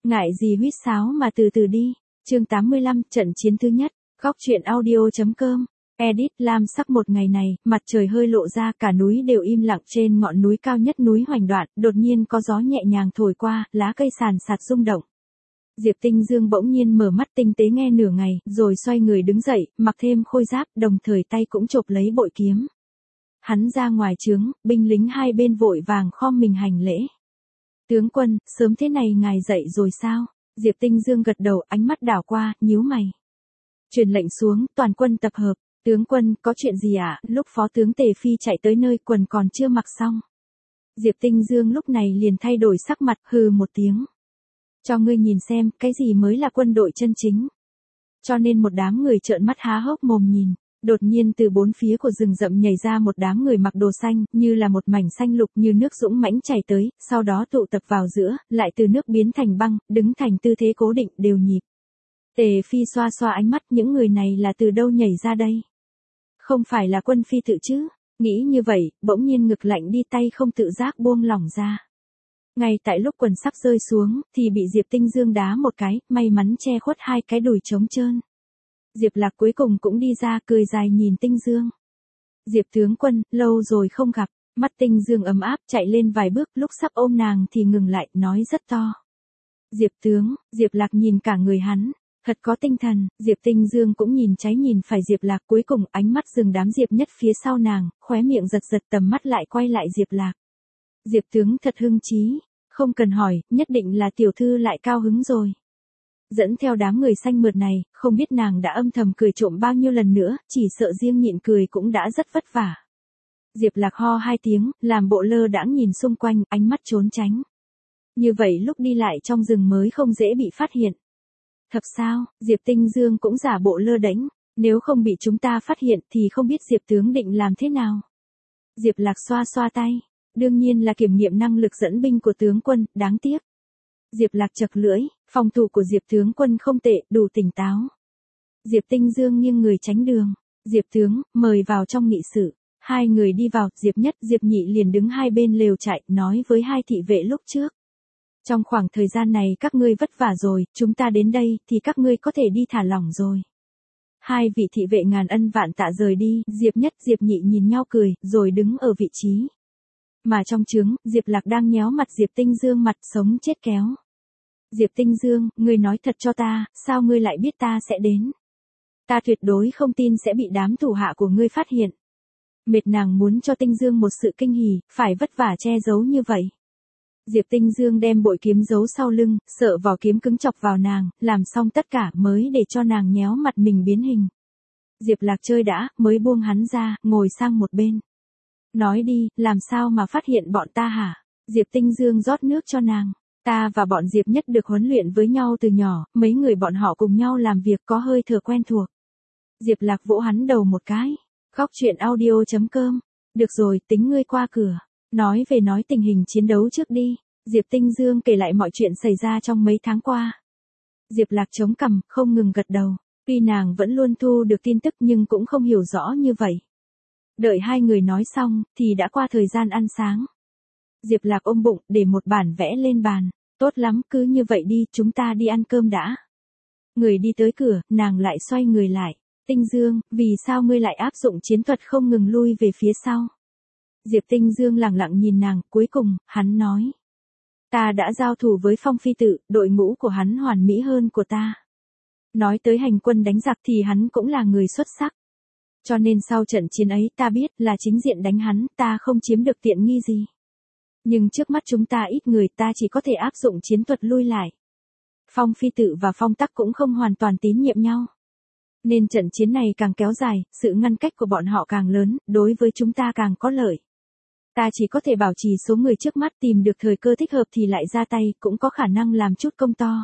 Ngại gì huýt sáo mà từ từ đi. Chương 85, trận chiến thứ nhất. Góc truyện audio.com. Edit. Lam sắc một ngày này, mặt trời hơi lộ ra, cả núi đều im lặng. Trên ngọn núi cao nhất núi Hoành Đoạn, đột nhiên có gió nhẹ nhàng thổi qua, lá cây sàn sạt rung động. Diệp Tinh Dương bỗng nhiên mở mắt tinh tế nghe nửa ngày, rồi xoay người đứng dậy, mặc thêm khôi giáp, đồng thời tay cũng chộp lấy bội kiếm. Hắn ra ngoài trướng, binh lính hai bên vội vàng khom mình hành lễ. Tướng quân, sớm thế này ngài dậy rồi sao? Diệp Tinh Dương gật đầu, ánh mắt đảo qua, nhíu mày. Truyền lệnh xuống, toàn quân tập hợp. Tướng quân, có chuyện gì ạ? Lúc phó tướng Tề Phi chạy tới nơi, quần còn chưa mặc xong. Diệp Tinh Dương lúc này liền thay đổi sắc mặt, hừ một tiếng. Cho ngươi nhìn xem, cái gì mới là quân đội chân chính. Cho nên một đám người trợn mắt há hốc mồm nhìn. Đột nhiên từ bốn phía của rừng rậm nhảy ra một đám người mặc đồ xanh, như là một mảnh xanh lục như nước dũng mãnh chảy tới, sau đó tụ tập vào giữa, lại từ nước biến thành băng, đứng thành tư thế cố định, đều nhịp. Tề Phi xoa xoa ánh mắt, những người này là từ đâu nhảy ra đây? Không phải là quân phi tự chứ? Nghĩ như vậy, bỗng nhiên ngực lạnh đi, tay không tự giác buông lỏng ra. Ngay tại lúc quần sắp rơi xuống, thì bị Diệp Tinh Dương đá một cái, may mắn che khuất hai cái đùi trống trơn. Diệp Lạc cuối cùng cũng đi ra, cười dài nhìn Tinh Dương. Diệp tướng quân, lâu rồi không gặp. Mắt Tinh Dương ấm áp, chạy lên vài bước, lúc sắp ôm nàng thì ngừng lại, nói rất to. Diệp tướng. Diệp Lạc nhìn cả người hắn, thật có tinh thần. Diệp Tinh Dương cũng nhìn trái nhìn phải Diệp Lạc, cuối cùng ánh mắt dừng đám Diệp Nhất phía sau nàng, khóe miệng giật giật, tầm mắt lại quay lại Diệp Lạc. Diệp tướng thật hưng trí, không cần hỏi, nhất định là tiểu thư lại cao hứng rồi. Dẫn theo đám người xanh mượt này, không biết nàng đã âm thầm cười trộm bao nhiêu lần nữa, chỉ sợ riêng nhịn cười cũng đã rất vất vả. Diệp Lạc ho hai tiếng, làm bộ lơ đãng nhìn xung quanh, ánh mắt trốn tránh. Như vậy lúc đi lại trong rừng mới không dễ bị phát hiện. Thật sao? Diệp Tinh Dương cũng giả bộ lơ đễnh, nếu không bị chúng ta phát hiện thì không biết Diệp tướng định làm thế nào. Diệp Lạc xoa xoa tay, đương nhiên là kiểm nghiệm năng lực dẫn binh của tướng quân, đáng tiếc. Diệp Lạc chật lưỡi, phòng thủ của Diệp tướng quân không tệ, đủ tỉnh táo. Diệp Tinh Dương nghiêng người tránh đường. Diệp tướng, mời vào trong nghị sự. Hai người đi vào, Diệp Nhất, Diệp Nhị liền đứng hai bên lều trại, nói với hai thị vệ lúc trước. Trong khoảng thời gian này các ngươi vất vả rồi, chúng ta đến đây, thì các ngươi có thể đi thả lỏng rồi. Hai vị thị vệ ngàn ân vạn tạ rời đi, Diệp Nhất, Diệp Nhị nhìn nhau cười, rồi đứng ở vị trí. Mà trong trướng, Diệp Lạc đang nhéo mặt Diệp Tinh Dương, mặt sống chết kéo. Diệp Tinh Dương, ngươi nói thật cho ta, sao ngươi lại biết ta sẽ đến? Ta tuyệt đối không tin sẽ bị đám thủ hạ của ngươi phát hiện. Mệt nàng muốn cho Tinh Dương một sự kinh hỉ, phải vất vả che giấu như vậy. Diệp Tinh Dương đem bội kiếm giấu sau lưng, sợ vỏ kiếm cứng chọc vào nàng, làm xong tất cả mới để cho nàng nhéo mặt mình biến hình. Diệp Lạc chơi đã, mới buông hắn ra, ngồi sang một bên. Nói đi, làm sao mà phát hiện bọn ta hả? Diệp Tinh Dương rót nước cho nàng. Ta và bọn Diệp Nhất được huấn luyện với nhau từ nhỏ, mấy người bọn họ cùng nhau làm việc có hơi thừa quen thuộc. Diệp Lạc vỗ hắn đầu một cái. Góc truyện audio.com. Được rồi, tính ngươi qua cửa. Nói về nói tình hình chiến đấu trước đi. Diệp Tinh Dương kể lại mọi chuyện xảy ra trong mấy tháng qua. Diệp Lạc chống cằm, không ngừng gật đầu. Tuy nàng vẫn luôn thu được tin tức nhưng cũng không hiểu rõ như vậy. Đợi hai người nói xong, thì đã qua thời gian ăn sáng. Diệp Lạc ôm bụng, để một bản vẽ lên bàn. Tốt lắm, cứ như vậy đi, chúng ta đi ăn cơm đã. Người đi tới cửa, nàng lại xoay người lại. Tinh Dương, vì sao ngươi lại áp dụng chiến thuật không ngừng lui về phía sau? Diệp Tinh Dương lặng lặng nhìn nàng, cuối cùng, hắn nói. Ta đã giao thủ với Phong Phi Tự, đội ngũ của hắn hoàn mỹ hơn của ta. Nói tới hành quân đánh giặc thì hắn cũng là người xuất sắc. Cho nên sau trận chiến ấy ta biết là chính diện đánh hắn, ta không chiếm được tiện nghi gì. Nhưng trước mắt chúng ta ít người, ta chỉ có thể áp dụng chiến thuật lui lại. Phong Phi Tự và Phong Tắc cũng không hoàn toàn tín nhiệm nhau. Nên trận chiến này càng kéo dài, sự ngăn cách của bọn họ càng lớn, đối với chúng ta càng có lợi. Ta chỉ có thể bảo trì số người trước mắt, tìm được thời cơ thích hợp thì lại ra tay, cũng có khả năng làm chút công to.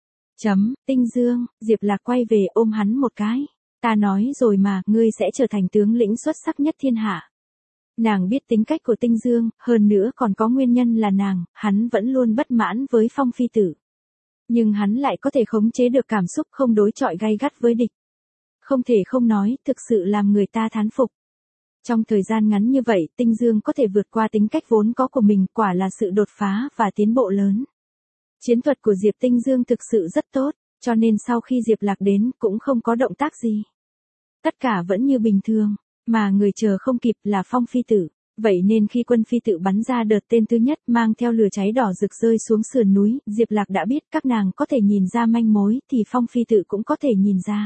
Tinh Dương, Diệp Lạc quay về ôm hắn một cái. Ta nói rồi mà, ngươi sẽ trở thành tướng lĩnh xuất sắc nhất thiên hạ. Nàng biết tính cách của Tinh Dương, hơn nữa còn có nguyên nhân là hắn vẫn luôn bất mãn với Phong Phi Tử. Nhưng hắn lại có thể khống chế được cảm xúc, không đối chọi gay gắt với địch. Không thể không nói, thực sự làm người ta thán phục. Trong thời gian ngắn như vậy, Tinh Dương có thể vượt qua tính cách vốn có của mình, quả là sự đột phá và tiến bộ lớn. Chiến thuật của Diệp Tinh Dương thực sự rất tốt, cho nên sau khi Diệp Lạc đến cũng không có động tác gì. Tất cả vẫn như bình thường, mà người chờ không kịp là Phong Phi Tử. Vậy nên khi Quân Phi Tự bắn ra đợt tên thứ nhất mang theo lửa cháy đỏ rực rơi xuống sườn núi, Diệp Lạc đã biết các nàng có thể nhìn ra manh mối thì Phong Phi Tự cũng có thể nhìn ra.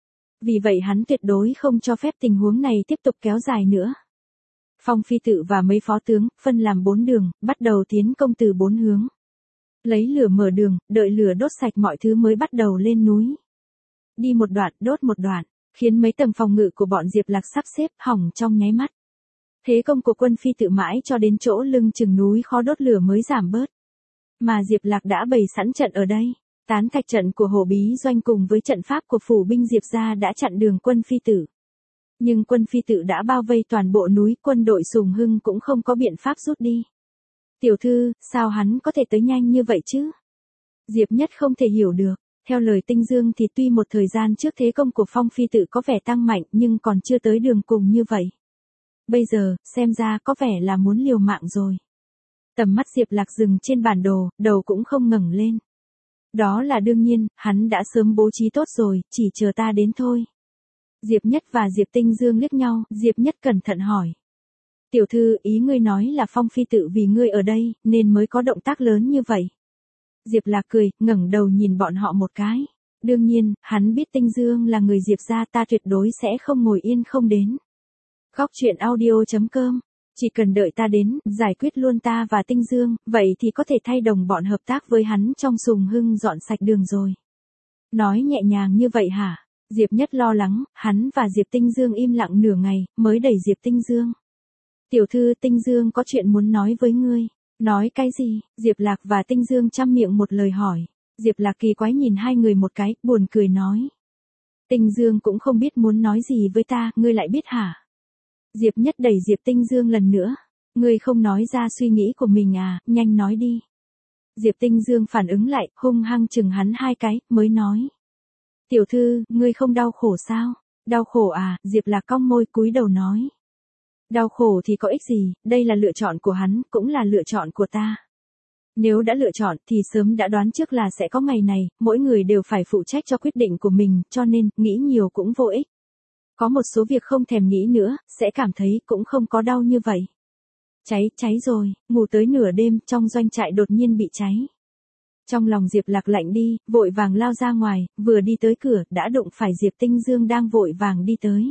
Vì vậy hắn tuyệt đối không cho phép tình huống này tiếp tục kéo dài nữa. Phong Phi Tự và mấy phó tướng, phân làm 4 đường, bắt đầu tiến công từ 4 hướng. Lấy lửa mở đường, đợi lửa đốt sạch mọi thứ mới bắt đầu lên núi. Đi một đoạn, đốt một đoạn, khiến mấy tầng phòng ngự của bọn Diệp Lạc sắp xếp hỏng trong nháy mắt. Thế công của Quân Phi Tự mãi cho đến chỗ lưng chừng núi khó đốt lửa mới giảm bớt. Mà Diệp Lạc đã bày sẵn trận ở đây. Tán thạch trận của Hồ Bí Doanh cùng với trận pháp của phủ binh Diệp gia đã chặn đường Quân Phi Tự. Nhưng Quân Phi Tự đã bao vây toàn bộ núi, quân đội Sùng Hưng cũng không có biện pháp rút đi. Tiểu thư, sao hắn có thể tới nhanh như vậy chứ? Diệp Nhất không thể hiểu được. Theo lời Tinh Dương thì tuy một thời gian trước thế công của Phong Phi Tự có vẻ tăng mạnh nhưng còn chưa tới đường cùng như vậy. Bây giờ, xem ra có vẻ là muốn liều mạng rồi. Tầm mắt Diệp Lạc dừng trên bản đồ, đầu cũng không ngẩng lên. Đó là đương nhiên, hắn đã sớm bố trí tốt rồi, chỉ chờ ta đến thôi. Diệp Nhất và Diệp Tinh Dương liếc nhau, Diệp Nhất cẩn thận hỏi. Tiểu thư, ý ngươi nói là Phong Phi Tự vì ngươi ở đây, nên mới có động tác lớn như vậy. Diệp Lạc cười, ngẩng đầu nhìn bọn họ một cái. Đương nhiên, hắn biết Tinh Dương là người Diệp gia, ta tuyệt đối sẽ không ngồi yên không đến. Góc truyện audio.com. Chỉ cần đợi ta đến, giải quyết luôn ta và Tinh Dương, vậy thì có thể thay đồng bọn hợp tác với hắn trong Sùng Hưng dọn sạch đường rồi. Nói nhẹ nhàng như vậy hả? Diệp Nhất lo lắng, hắn và Diệp Tinh Dương im lặng nửa ngày, mới đẩy Diệp Tinh Dương. Tiểu thư, Tinh Dương có chuyện muốn nói với ngươi. Nói cái gì? Diệp Lạc và Tinh Dương chăm miệng một lời hỏi. Diệp Lạc kỳ quái nhìn hai người một cái, buồn cười nói. Tinh Dương cũng không biết muốn nói gì với ta, ngươi lại biết hả? Diệp Nhất đẩy Diệp Tinh Dương lần nữa. Ngươi không nói ra suy nghĩ của mình à, nhanh nói đi. Diệp Tinh Dương phản ứng lại, hung hăng chừng hắn hai cái, mới nói. Tiểu thư, ngươi không đau khổ sao? Đau khổ à? Diệp Lạc cong môi cúi đầu nói. Đau khổ thì có ích gì, đây là lựa chọn của hắn, cũng là lựa chọn của ta. Nếu đã lựa chọn thì sớm đã đoán trước là sẽ có ngày này, mỗi người đều phải phụ trách cho quyết định của mình, cho nên, nghĩ nhiều cũng vô ích. Có một số việc không thèm nghĩ nữa, sẽ cảm thấy cũng không có đau như vậy. Cháy rồi, ngủ tới nửa đêm, trong doanh trại đột nhiên bị cháy. Trong lòng Diệp Lạc lạnh đi, vội vàng lao ra ngoài, vừa đi tới cửa, đã đụng phải Diệp Tinh Dương đang vội vàng đi tới.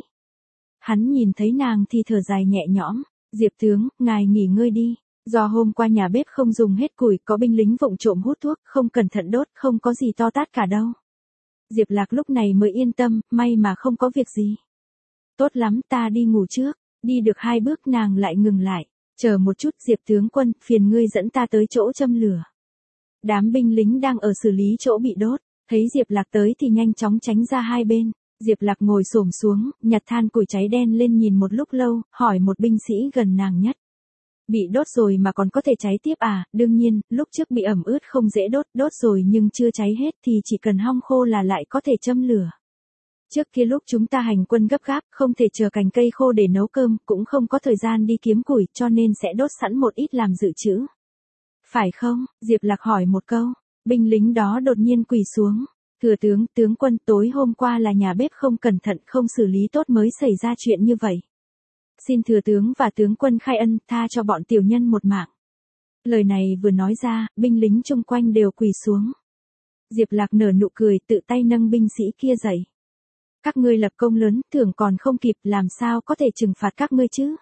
Hắn nhìn thấy nàng thì thở dài nhẹ nhõm, Diệp tướng, ngài nghỉ ngơi đi. Do hôm qua nhà bếp không dùng hết củi, có binh lính vụng trộm hút thuốc, không cẩn thận đốt, không có gì to tát cả đâu. Diệp Lạc lúc này mới yên tâm, may mà không có việc gì. Tốt lắm, ta đi ngủ trước. Đi được 2 bước nàng lại ngừng lại. Chờ một chút, Diệp tướng quân, phiền ngươi dẫn ta tới chỗ châm lửa. Đám binh lính đang ở xử lý chỗ bị đốt, thấy Diệp Lạc tới thì nhanh chóng tránh ra hai bên. Diệp Lạc ngồi xổm xuống, nhặt than củi cháy đen lên nhìn một lúc lâu, hỏi một binh sĩ gần nàng nhất. Bị đốt rồi mà còn có thể cháy tiếp à? Đương nhiên, lúc trước bị ẩm ướt không dễ đốt, đốt rồi nhưng chưa cháy hết thì chỉ cần hong khô là lại có thể châm lửa. Trước kia lúc chúng ta hành quân gấp gáp, không thể chờ cành cây khô để nấu cơm, cũng không có thời gian đi kiếm củi, cho nên sẽ đốt sẵn một ít làm dự trữ. Phải không? Diệp Lạc hỏi một câu. Binh lính đó đột nhiên quỳ xuống. Thừa tướng, tướng quân, tối hôm qua là nhà bếp không cẩn thận, không xử lý tốt mới xảy ra chuyện như vậy. Xin thừa tướng và tướng quân khai ân, tha cho bọn tiểu nhân một mạng. Lời này vừa nói ra, binh lính chung quanh đều quỳ xuống. Diệp Lạc nở nụ cười, tự tay nâng binh sĩ kia dậy. Các ngươi lập công lớn, thưởng còn không kịp, làm sao có thể trừng phạt các ngươi chứ?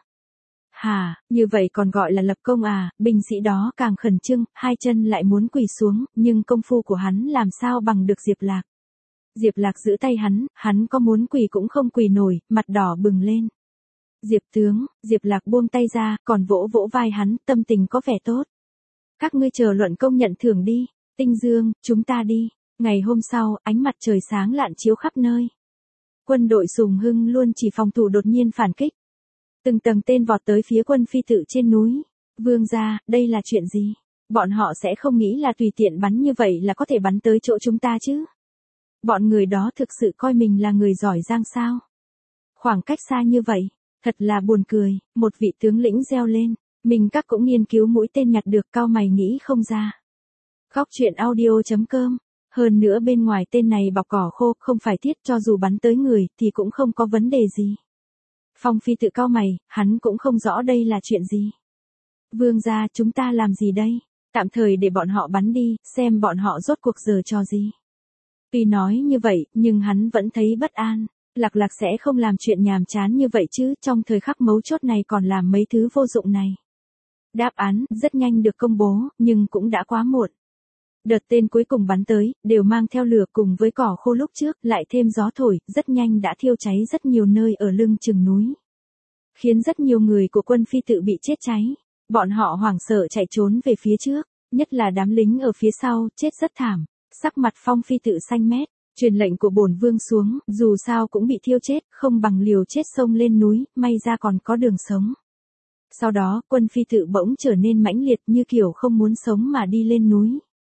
Hà, như vậy còn gọi là lập công à? Binh sĩ đó càng khẩn trương, hai chân lại muốn quỳ xuống, nhưng công phu của hắn làm sao bằng được Diệp Lạc. Diệp Lạc giữ tay hắn có muốn quỳ cũng không quỳ nổi, mặt đỏ bừng lên. Diệp tướng, Diệp Lạc buông tay ra, còn vỗ vỗ vai hắn, tâm tình có vẻ tốt. Các ngươi chờ luận công nhận thưởng đi. Tinh Dương, chúng ta đi. Ngày hôm sau, ánh mặt trời sáng lạn chiếu khắp nơi. Quân đội Sùng Hưng luôn chỉ phòng thủ, đột nhiên phản kích. Từng tầng tên vọt tới phía Quân Phi Tự trên núi. Vương gia, đây là chuyện gì? Bọn họ sẽ không nghĩ là tùy tiện bắn như vậy là có thể bắn tới chỗ chúng ta chứ? Bọn người đó thực sự coi mình là người giỏi giang sao? Khoảng cách xa như vậy, thật là buồn cười. Một vị tướng lĩnh reo lên. Mình các cũng nghiên cứu mũi tên nhặt được, cau mày nghĩ không ra. Góc chuyện audio.com. Hơn nữa bên ngoài tên này bọc cỏ khô, không phải thiết, cho dù bắn tới người thì cũng không có vấn đề gì. Phong Phi tự cau mày, hắn cũng không rõ đây là chuyện gì. Vương gia, chúng ta làm gì đây? Tạm thời để bọn họ bắn đi, xem bọn họ rốt cuộc giở trò gì. Tuy nói như vậy, nhưng hắn vẫn thấy bất an. Lạc Lạc sẽ không làm chuyện nhàm chán như vậy chứ, trong thời khắc mấu chốt này còn làm mấy thứ vô dụng này. Đáp án rất nhanh được công bố, nhưng cũng đã quá muộn. Đợt tên cuối cùng bắn tới, đều mang theo lửa cùng với cỏ khô lúc trước, lại thêm gió thổi, rất nhanh đã thiêu cháy rất nhiều nơi ở lưng chừng núi. Khiến rất nhiều người của quân Phi tự bị chết cháy. Bọn họ hoảng sợ chạy trốn về phía trước, nhất là đám lính ở phía sau, chết rất thảm. Sắc mặt Phong Phi tự xanh mét, truyền lệnh của bổn vương xuống, dù sao cũng bị thiêu chết, không bằng liều chết xông lên núi, may ra còn có đường sống. Sau đó, quân Phi tự bỗng trở nên mãnh liệt như kiểu không muốn sống mà đi lên núi.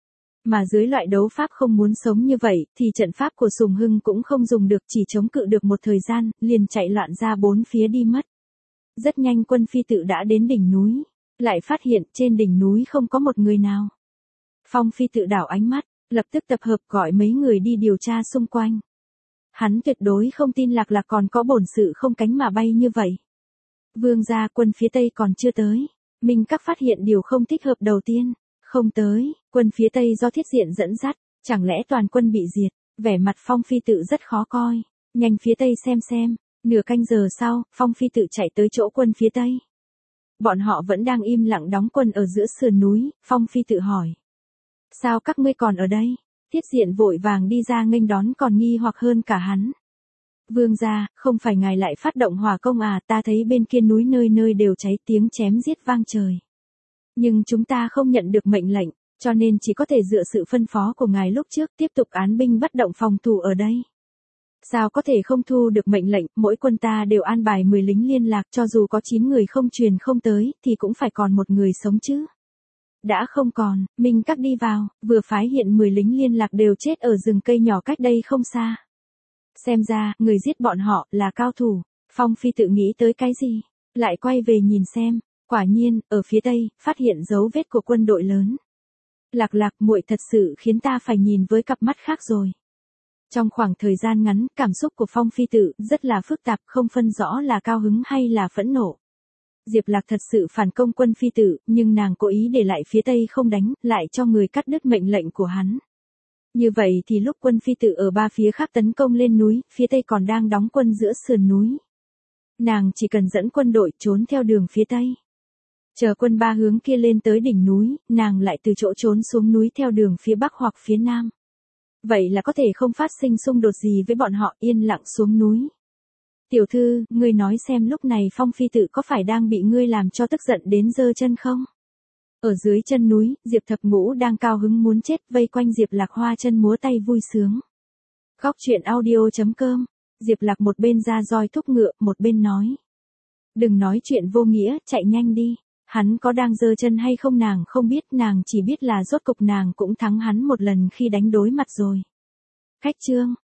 Mà dưới loại đấu pháp không muốn sống như vậy, thì trận pháp của Sùng Hưng cũng không dùng được, chỉ chống cự được một thời gian, liền chạy loạn ra bốn phía đi mất. Rất nhanh quân Phi tự đã đến đỉnh núi, lại phát hiện trên đỉnh núi không có một người nào. Phong Phi tự đảo ánh mắt, lập tức tập hợp gọi mấy người đi điều tra xung quanh. Hắn tuyệt đối không tin Lạc Lạc còn có bổn sự không cánh mà bay như vậy. Vương gia, quân phía Tây còn chưa tới. Minh Các phát hiện điều không thích hợp đầu tiên. Không tới, quân phía Tây do Thiết Diện dẫn dắt, chẳng lẽ toàn quân bị diệt? Vẻ mặt Phong Phi tự rất khó coi. Nhanh phía Tây xem. Nửa canh giờ sau, Phong Phi tự chạy tới chỗ quân phía Tây. Bọn họ vẫn đang im lặng đóng quân ở giữa sườn núi. Phong Phi tự hỏi: sao các ngươi còn ở đây? Thiết Diện vội vàng đi ra nghênh đón, còn nghi hoặc hơn cả hắn. Vương gia, không phải ngài lại phát động hỏa công à? Ta thấy bên kia núi nơi nơi đều cháy, tiếng chém giết vang trời. Nhưng chúng ta không nhận được mệnh lệnh, cho nên chỉ có thể dựa sự phân phó của ngài lúc trước tiếp tục án binh bất động phòng thủ ở đây. Sao có thể không thu được mệnh lệnh? Mỗi quân ta đều an bài 10 lính liên lạc, cho dù có 9 người không truyền không tới, thì cũng phải còn một người sống chứ. Đã không còn, Minh Các đi vào, vừa phái hiện 10 lính liên lạc đều chết ở rừng cây nhỏ cách đây không xa. Xem ra, người giết bọn họ là cao thủ. Phong Phi tự nghĩ tới cái gì? Lại quay về nhìn xem. Quả nhiên, ở phía Tây, phát hiện dấu vết của quân đội lớn. Lạc Lạc, muội thật sự khiến ta phải nhìn với cặp mắt khác rồi. Trong khoảng thời gian ngắn, cảm xúc của Phong Phi tự rất là phức tạp, không phân rõ là cao hứng hay là phẫn nộ. Diệp Lạc thật sự phản công quân Phi tự, nhưng nàng cố ý để lại phía Tây không đánh, lại cho người cắt đứt mệnh lệnh của hắn. Như vậy thì lúc quân Phi tự ở ba phía khác tấn công lên núi, phía Tây còn đang đóng quân giữa sườn núi. Nàng chỉ cần dẫn quân đội trốn theo đường phía Tây. Chờ quân ba hướng kia lên tới đỉnh núi, nàng lại từ chỗ trốn xuống núi theo đường phía Bắc hoặc phía Nam. Vậy là có thể không phát sinh xung đột gì với bọn họ, yên lặng xuống núi. Tiểu thư, ngươi nói xem lúc này Phong Phi tự có phải đang bị ngươi làm cho tức giận đến giơ chân không? Ở dưới chân núi, Diệp Thập Ngũ đang cao hứng muốn chết, vây quanh Diệp Lạc hoa chân múa tay vui sướng. Góc chuyện audio.com. Diệp Lạc một bên ra roi thúc ngựa, một bên nói: đừng nói chuyện vô nghĩa, chạy nhanh đi. Hắn có đang giơ chân hay không nàng không biết, nàng chỉ biết là rốt cục nàng cũng thắng hắn một lần khi đánh đối mặt rồi. Cách chương.